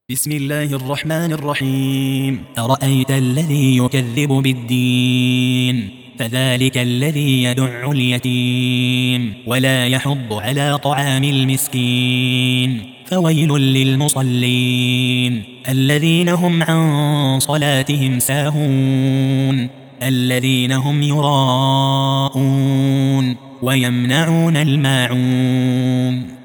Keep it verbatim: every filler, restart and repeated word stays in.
بسم الله الرحمن الرحيم. أرأيت الذي يكذب بالدين فذلك الذي يدع اليتيم ولا يحض على طعام المسكين فويل للمصلين الذين هم عن صلاتهم ساهون الذين هم يراءون ويمنعون الماعون.